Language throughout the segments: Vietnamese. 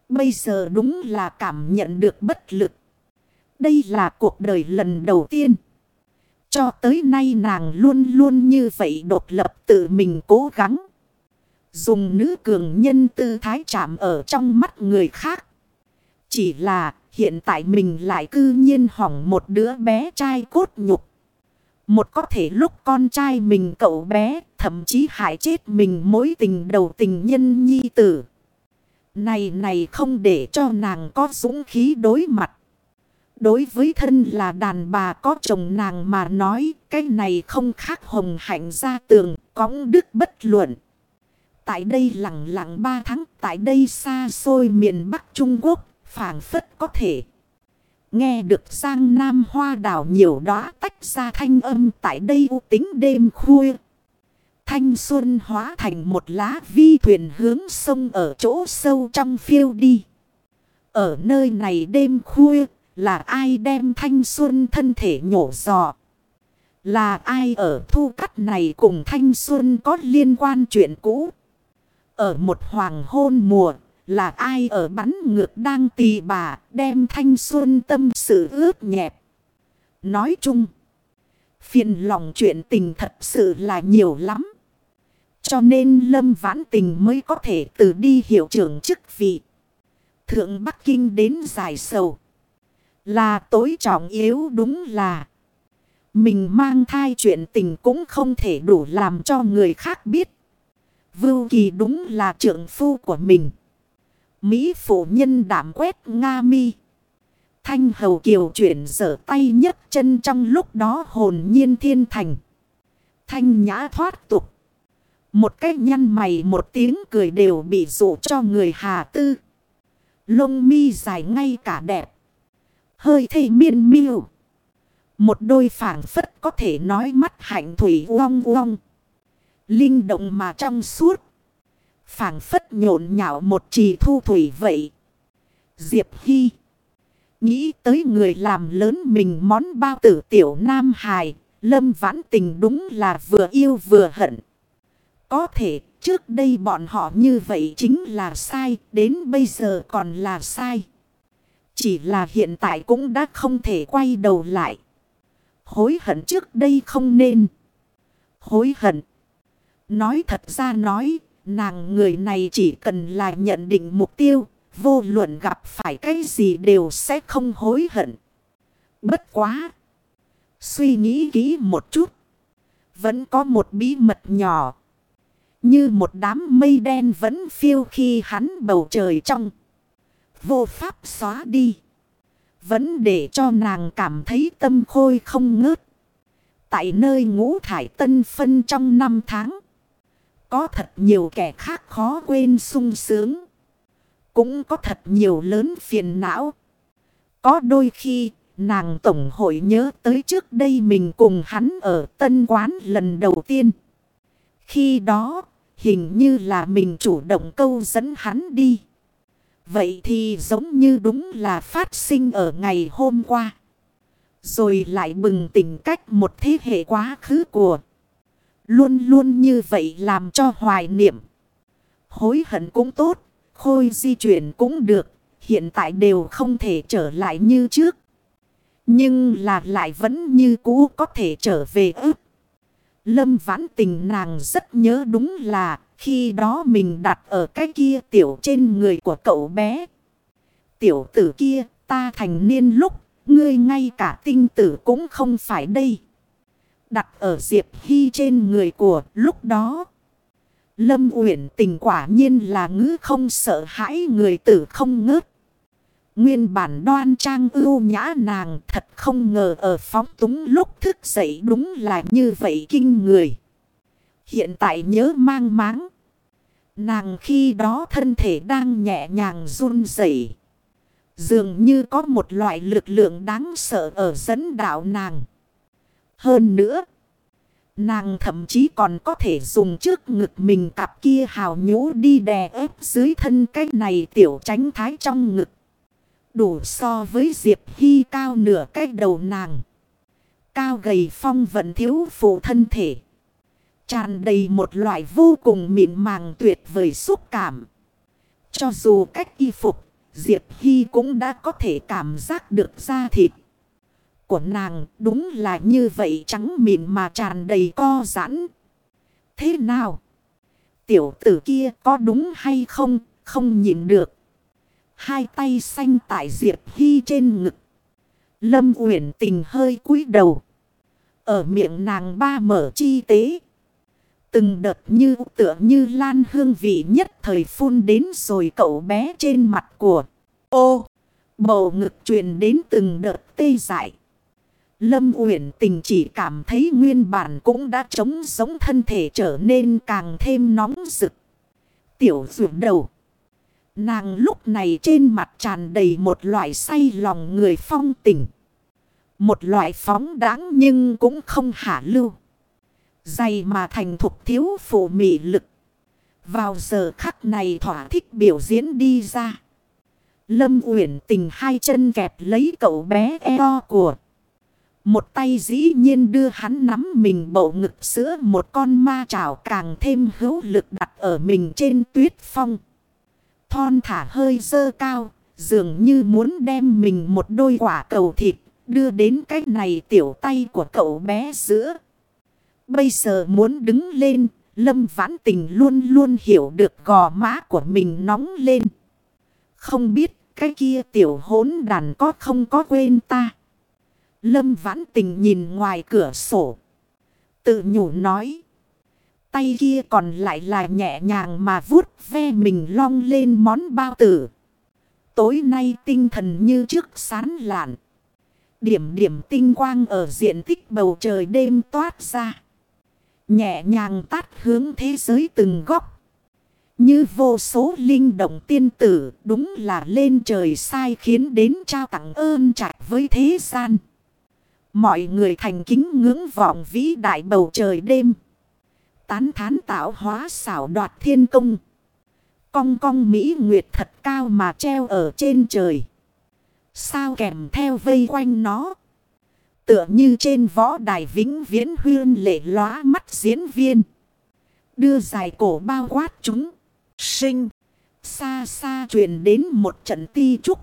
Bây giờ đúng là cảm nhận được bất lực. Đây là cuộc đời lần đầu tiên. Cho tới nay nàng luôn luôn như vậy độc lập tự mình cố gắng. Dùng nữ cường nhân tư thái chạm ở trong mắt người khác. Chỉ là hiện tại mình lại cư nhiên hỏng một đứa bé trai cốt nhục. Một có thể lúc con trai mình cậu bé thậm chí hại chết mình mối tình đầu tình nhân nhi tử. Này không để cho nàng có dũng khí đối mặt. Đối với thân là đàn bà có chồng nàng mà nói cái này không khác hồng hạnh ra tường cõng đức bất luận. Tại đây lặng lặng 3 tháng tại đây xa xôi miền Bắc Trung Quốc phảng phất có thể. Nghe được Giang Nam hoa đảo nhiều đóa tách ra thanh âm tại đây u tính đêm khuya. Thanh xuân hóa thành một lá vi thuyền hướng sông ở chỗ sâu trong phiêu đi. Ở nơi này đêm khuya là ai đem thanh xuân thân thể nhổ giò. Là ai ở thu cắt này cùng thanh xuân có liên quan chuyện cũ. Ở một hoàng hôn mùa là ai ở bắn ngược đang tì bà đem thanh xuân tâm sự ướt nhẹp. Nói chung, phiền lòng chuyện tình thật sự là nhiều lắm. Cho nên Lâm Vãn Tình mới có thể từ đi hiệu trưởng chức vị. Thượng Bắc Kinh đến giải sầu. Là tối trọng yếu đúng là. Mình mang thai chuyện tình cũng không thể đủ làm cho người khác biết. Vưu Kỳ đúng là trượng phu của mình. Mỹ phụ nhân đảm quét Nga mi. Thanh hầu kiều chuyển giở tay nhấc chân trong lúc đó hồn nhiên thiên thành. Thanh nhã thoát tục. Một cái nhăn mày một tiếng cười đều bị dụ cho người Hà Tư. Lông mi dài ngay cả đẹp. Hơi thê miên miêu. Một đôi phảng phất có thể nói mắt hạnh thủy uong uong. Linh động mà trong suốt. Phảng phất nhộn nhạo một trì thu thủy vậy. Diệp Hy. Nghĩ tới người làm lớn mình món bao tử tiểu nam hài. Lâm Vãn Tình đúng là vừa yêu vừa hận. Có thể trước đây bọn họ như vậy chính là sai. Đến bây giờ còn là sai. Chỉ là hiện tại cũng đã không thể quay đầu lại. Hối hận trước đây không nên. Hối hận. Nói thật ra nói, nàng người này chỉ cần là nhận định mục tiêu, vô luận gặp phải cái gì đều sẽ không hối hận. Bất quá. Suy nghĩ kỹ một chút. Vẫn có một bí mật nhỏ. Như một đám mây đen vẫn phiêu khi hắn bầu trời trong. Vô pháp xóa đi. Vẫn để cho nàng cảm thấy tâm khôi không ngớt. Tại nơi ngũ thải tân phân trong 5 tháng. Có thật nhiều kẻ khác khó quên sung sướng. Cũng có thật nhiều lớn phiền não. Có đôi khi nàng tổng hội nhớ tới trước đây mình cùng hắn ở Tân Quán lần đầu tiên. Khi đó hình như là mình chủ động câu dẫn hắn đi. Vậy thì giống như đúng là phát sinh ở ngày hôm qua. Rồi lại bừng tỉnh cách một thế hệ quá khứ của. Luôn luôn như vậy làm cho hoài niệm. Hối hận cũng tốt, khôi di chuyển cũng được. Hiện tại đều không thể trở lại như trước. Nhưng là lại vẫn như cũ có thể trở về ức. Lâm Vãn Tình nàng rất nhớ đúng là khi đó mình đặt ở cái kia tiểu trên người của cậu bé. Tiểu tử kia ta thành niên lúc ngươi ngay cả tinh tử cũng không phải đây. Đặt ở Diệp Hy trên người của lúc đó. Lâm Uyển Tình quả nhiên là ngữ không sợ hãi người tử không ngớt. Nguyên bản đoan trang ưu nhã nàng thật không ngờ ở phóng túng lúc thức dậy đúng là như vậy kinh người. Hiện tại nhớ mang máng. Nàng khi đó thân thể đang nhẹ nhàng run rẩy, dường như có một loại lực lượng đáng sợ ở dẫn đạo nàng. Hơn nữa, nàng thậm chí còn có thể dùng trước ngực mình cặp kia hào nhũ đi đè ép dưới thân cái này tiểu tránh thái trong ngực. Đủ so với Diệp Hy cao nửa cái đầu nàng. Cao gầy phong vận thiếu phụ thân thể. Tràn đầy một loại vô cùng mịn màng tuyệt vời xúc cảm. Cho dù cách y phục, Diệp Hy cũng đã có thể cảm giác được da thịt của nàng đúng là như vậy, trắng mịn mà tràn đầy co giãn. Thế nào? Tiểu tử kia có đúng hay không? Không nhịn được. Hai tay xanh tại Diệp Hy trên ngực. Lâm Uyển Tình hơi cúi đầu. Ở miệng nàng ba mở chi tế. Từng đợt như tựa như lan hương vị nhất thời phun đến rồi cậu bé trên mặt của. Ô! Bầu ngực truyền đến từng đợt tê dại. Lâm Uyển Tình chỉ cảm thấy nguyên bản cũng đã trống giống, thân thể trở nên càng thêm nóng rực. Tiểu ruột đầu. Nàng lúc này trên mặt tràn đầy một loại say lòng người phong tình. Một loại phóng đáng nhưng cũng không hạ lưu. Dày mà thành thục thiếu phụ mị lực. Vào giờ khắc này thỏa thích biểu diễn đi ra. Lâm Uyển Tình hai chân kẹp lấy cậu bé eo của. Một tay dĩ nhiên đưa hắn nắm mình bầu ngực sữa, một con ma chảo càng thêm hữu lực đặt ở mình trên tuyết phong. Thon thả hơi dơ cao, dường như muốn đem mình một đôi quả cầu thịt đưa đến cái này tiểu tay của cậu bé giữa. Bây giờ muốn đứng lên, Lâm Vãn Tình luôn luôn hiểu được gò má của mình nóng lên. Không biết cái kia tiểu hỗn đàn có không có quên ta. Lâm Vãn Tình nhìn ngoài cửa sổ. Tự nhủ nói. Tay kia còn lại là nhẹ nhàng mà vuốt ve mình long lên món bao tử. Tối nay tinh thần như trước sáng lạn. Điểm điểm tinh quang ở diện tích bầu trời đêm toát ra. Nhẹ nhàng tát hướng thế giới từng góc. Như vô số linh động tiên tử, đúng là lên trời sai khiến đến trao tặng ơn trạch với thế gian. Mọi người thành kính ngưỡng vọng vĩ đại bầu trời đêm. Tán thán tạo hóa xảo đoạt thiên công. Cong cong mỹ nguyệt thật cao mà treo ở trên trời. Sao kèm theo vây quanh nó. Tựa như trên võ đài vĩnh viễn huyên lệ lóa mắt diễn viên. Đưa dài cổ bao quát chúng. Sinh. Xa xa truyền đến một trận ti trúc.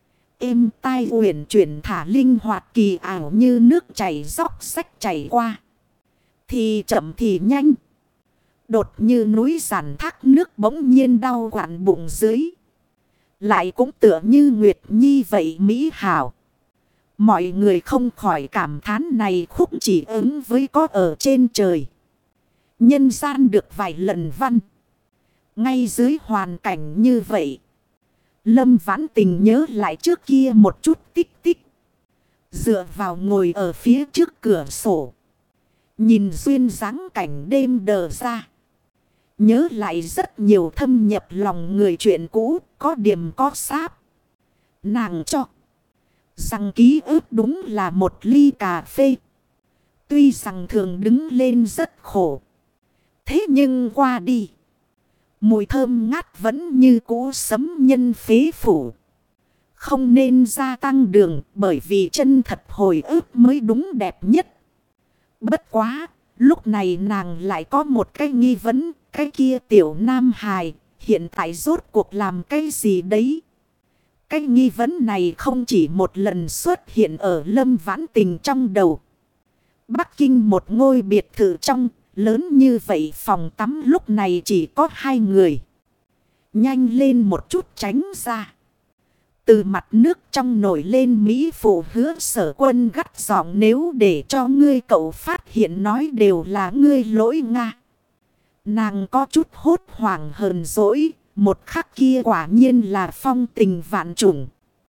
Êm tai uyển chuyển thả linh hoạt kỳ ảo như nước chảy róc rách chảy qua. Thì chậm thì nhanh. Đột như núi giản thác nước bỗng nhiên đau quặn bụng dưới. Lại cũng tựa như Nguyệt Nhi vậy mỹ hảo. Mọi người không khỏi cảm thán này khúc chỉ ứng với có ở trên trời. Nhân gian được vài lần văn. Ngay dưới hoàn cảnh như vậy. Lâm Vãn Tình nhớ lại trước kia một chút tích tích. Dựa vào ngồi ở phía trước cửa sổ. Nhìn duyên dáng cảnh đêm đờ ra. Nhớ lại rất nhiều thâm nhập lòng người chuyện cũ, có điểm có sáp. Nàng cho rằng ký ức đúng là một ly cà phê. Tuy rằng thường đứng lên rất khổ. Thế nhưng qua đi. Mùi thơm ngát vẫn như cũ sấm nhân phế phủ. Không nên gia tăng đường bởi vì chân thật hồi ức mới đúng đẹp nhất. Bất quá, lúc này nàng lại có một cái nghi vấn. Cái kia tiểu nam hài hiện tại rốt cuộc làm cái gì đấy? Cái nghi vấn này không chỉ một lần xuất hiện ở Lâm Vãn Tình trong đầu. Bắc Kinh một ngôi biệt thự trong, lớn như vậy phòng tắm lúc này chỉ có hai người. Nhanh lên một chút tránh ra. Từ mặt nước trong nổi lên Mỹ phụ Hứa Sở Quân gắt giọng, nếu để cho ngươi cậu phát hiện nói đều là ngươi lỗi Nga. Nàng có chút hốt hoảng hờn dỗi, một khắc kia quả nhiên là phong tình vạn trùng.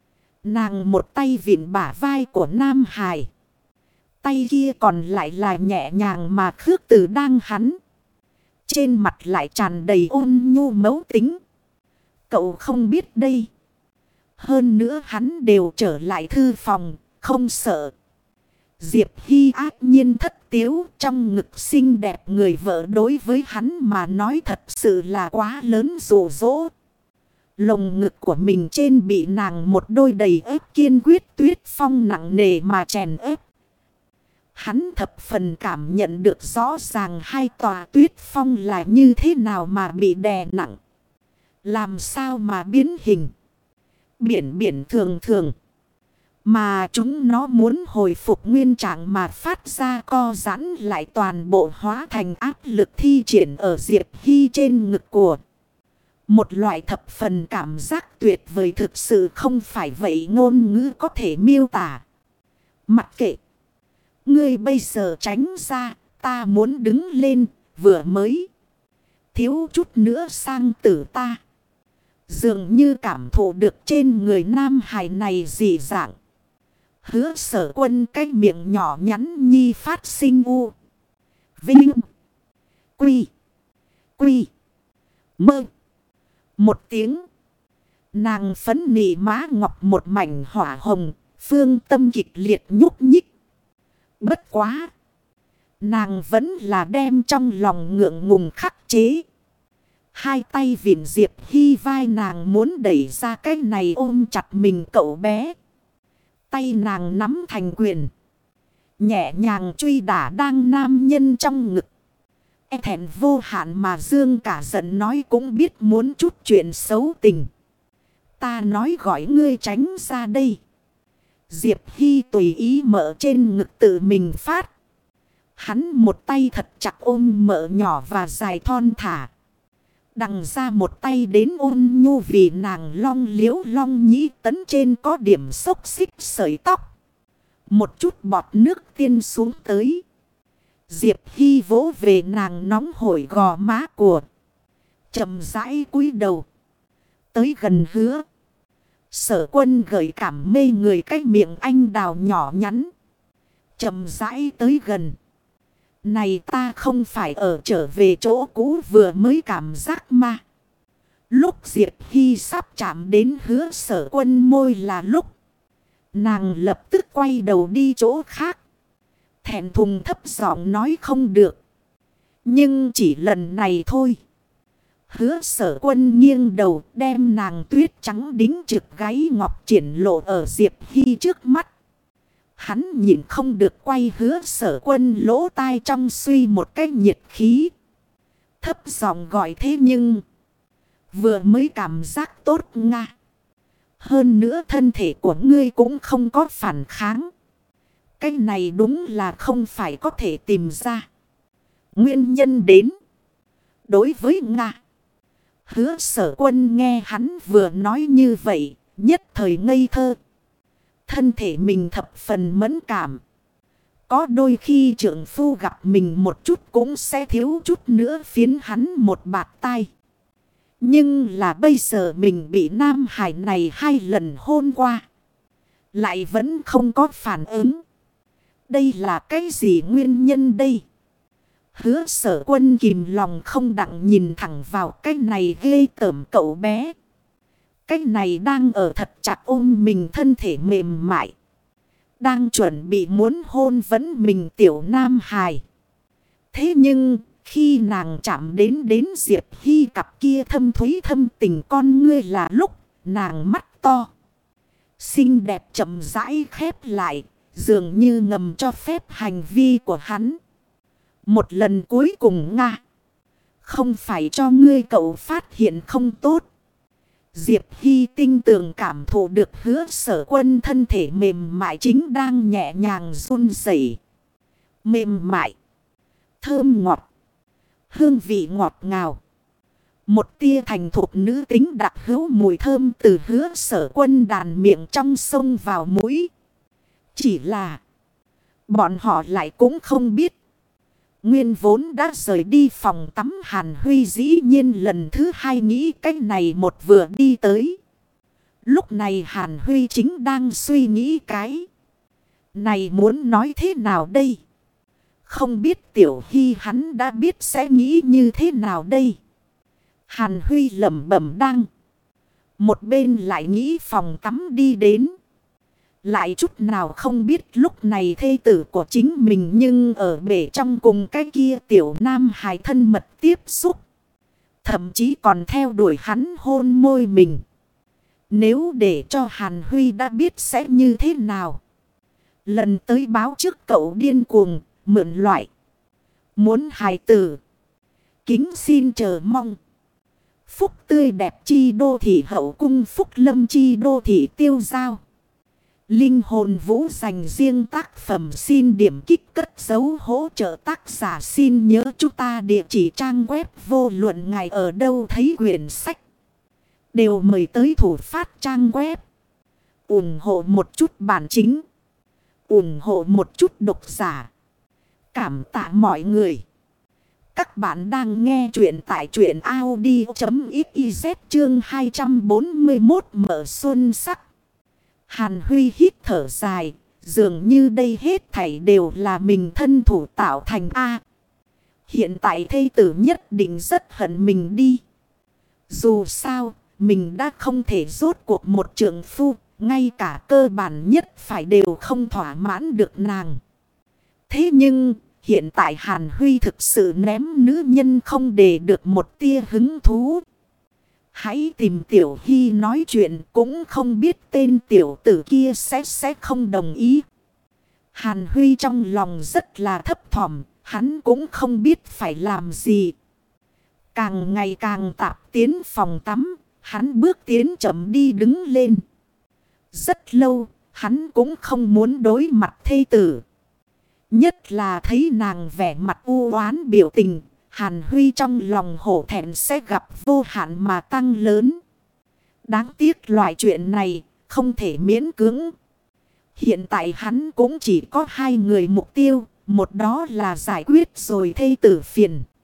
Nàng một tay vịn bả vai của Nam Hải. Tay kia còn lại là nhẹ nhàng mà khước từ đang hắn. Trên mặt lại tràn đầy ôn nhu mẫu tính. Cậu không biết đây. Hơn nữa hắn đều trở lại thư phòng, không sợ. Diệp Hy ác nhiên thất tiếu, trong ngực xinh đẹp người vợ đối với hắn mà nói thật sự là quá lớn dụ dỗ. Lồng ngực của mình trên bị nàng một đôi đầy ép kiên quyết tuyết phong nặng nề mà chèn ép. Hắn thập phần cảm nhận được rõ ràng hai tòa tuyết phong là như thế nào mà bị đè nặng. Làm sao mà biến hình. Biển biển thường thường. Mà chúng nó muốn hồi phục nguyên trạng mà phát ra co giãn lại toàn bộ hóa thành áp lực thi triển ở Diệp Hy trên ngực của. Một loại thập phần cảm giác tuyệt vời thực sự không phải vậy ngôn ngữ có thể miêu tả. Mặc kệ. Ngươi bây giờ tránh ra, ta muốn đứng lên, vừa mới. Thiếu chút nữa sang tử ta. Dường như cảm thụ được trên người nam hài này dị dạng. Hứa Sở Quân cái miệng nhỏ nhắn nhi phát sinh u. Vinh. Quy. Quy. Mơ. Một tiếng. Nàng phấn nị má ngọc một mảnh hỏa hồng. Phương tâm kịch liệt nhúc nhích. Bất quá. Nàng vẫn là đem trong lòng ngượng ngùng khắc chế. Hai tay vịn Diệp Hy vai nàng muốn đẩy ra cái này ôm chặt mình cậu bé. Tay nàng nắm thành quyền. Nhẹ nhàng truy đả đang nam nhân trong ngực. E thẹn vô hạn mà Dương cả giận nói cũng biết muốn chút chuyện xấu tình. Ta nói gọi ngươi tránh ra đây. Diệp Hy tùy ý mở trên ngực tự mình phát. Hắn một tay thật chặt ôm mỡ nhỏ và dài thon thả. Đằng ra một tay đến ôn nhu vì nàng long liễu long nhĩ tấn trên có điểm xốc xích sợi tóc. Một chút bọt nước tiên xuống tới. Diệp Hy vỗ về nàng nóng hổi gò má của. Chậm rãi cúi đầu. Tới gần Hứa Sở Quân gợi cảm mê người cái miệng anh đào nhỏ nhắn. Chậm rãi tới gần. Này ta không phải ở trở về chỗ cũ vừa mới cảm giác mà. Lúc Diệp Hy sắp chạm đến Hứa Sở Quân môi là lúc. Nàng lập tức quay đầu đi chỗ khác. Thẹn thùng thấp giọng nói không được. Nhưng chỉ lần này thôi. Hứa Sở Quân nghiêng đầu đem nàng tuyết trắng đính trực gáy ngọc triển lộ ở Diệp Hy trước mắt. Hắn nhìn không được quay Hứa Sở Quân lỗ tai trong suy một cái nhiệt khí. Thấp giọng gọi thế nhưng. Vừa mới cảm giác tốt nga. Hơn nữa thân thể của ngươi cũng không có phản kháng. Cái này đúng là không phải có thể tìm ra. Nguyên nhân đến. Đối với Nga. Hứa Sở Quân nghe hắn vừa nói như vậy. Nhất thời ngây thơ. Thân thể mình thập phần mẫn cảm. Có đôi khi trượng phu gặp mình một chút cũng sẽ thiếu chút nữa phiến hắn một bạt tai. Nhưng là bây giờ mình bị nam hải này 2 lần hôn qua. Lại vẫn không có phản ứng. Đây là cái gì nguyên nhân đây? Hứa Sở Quân kìm lòng không đặng nhìn thẳng vào cái này ghê tởm cậu bé. Cái này đang ở thật chặt ôm mình thân thể mềm mại. Đang chuẩn bị muốn hôn vấn mình tiểu nam hài. Thế nhưng khi nàng chạm đến Diệp Hy cặp kia thâm thúy thâm tình con ngươi là lúc nàng mắt to. Xinh đẹp chậm rãi khép lại. Dường như ngầm cho phép hành vi của hắn. Một lần cuối cùng Nga. Không phải cho ngươi cậu phát hiện không tốt. Diệp Hy tinh tường cảm thụ được Hứa Sở Quân thân thể mềm mại chính đang nhẹ nhàng run rẩy. Mềm mại. Thơm ngọt. Hương vị ngọt ngào. Một tia thành thục nữ tính đặc hữu mùi thơm từ Hứa Sở Quân đàn miệng trong sông vào mũi. Chỉ là bọn họ lại cũng không biết. Nguyên vốn đã rời đi phòng tắm Hàn Huy dĩ nhiên lần thứ 2 nghĩ cách này một vừa đi tới. Lúc này Hàn Huy chính đang suy nghĩ cái. Này muốn nói thế nào đây? Không biết Tiểu Hy hắn đã biết sẽ nghĩ như thế nào đây? Hàn Huy lẩm bẩm đang. Một bên lại nghĩ phòng tắm đi đến. Lại chút nào không biết lúc này thê tử của chính mình nhưng ở bể trong cùng cái kia tiểu nam hài thân mật tiếp xúc. Thậm chí còn theo đuổi hắn hôn môi mình. Nếu để cho Hàn Huy đã biết sẽ như thế nào. Lần tới báo trước cậu điên cuồng, mượn loại. Muốn hài tử. Kính xin chờ mong. Phúc tươi đẹp chi đô thị hậu cung, phúc lâm chi đô thị tiêu giao. Linh hồn vũ dành riêng tác phẩm, xin điểm kích cất dấu hỗ trợ tác giả, xin nhớ chúng ta địa chỉ trang web vô luận ngài ở đâu thấy quyển sách. Đều mời tới thủ phát trang web. ủng hộ một chút bản chính. ủng hộ một chút độc giả. Cảm tạ mọi người. Các bạn đang nghe chuyện tại truyện audio.xyz chương 241 mở xuân sắc. Hàn Huy hít thở dài, dường như đây hết thảy đều là mình thân thủ tạo thành A. Hiện tại thê tử nhất định rất hận mình đi. Dù sao, mình đã không thể rốt cuộc một trượng phu, ngay cả cơ bản nhất phải đều không thỏa mãn được nàng. Thế nhưng, hiện tại Hàn Huy thực sự ném nữ nhân không để được một tia hứng thú. Hãy tìm Tiểu Hy nói chuyện, cũng không biết tên tiểu tử kia sẽ không đồng ý. Hàn Huy trong lòng rất là thấp thỏm, hắn cũng không biết phải làm gì. Càng ngày càng tạp tiến phòng tắm, hắn bước tiến chậm đi đứng lên. Rất lâu, hắn cũng không muốn đối mặt thê tử. Nhất là thấy nàng vẻ mặt u oán biểu tình, Hàn Huy trong lòng hổ thẹn sẽ gặp vô hạn mà tăng lớn. Đáng tiếc loại chuyện này không thể miễn cưỡng. Hiện tại hắn cũng chỉ có hai người mục tiêu, một đó là giải quyết rồi thê tử phiền.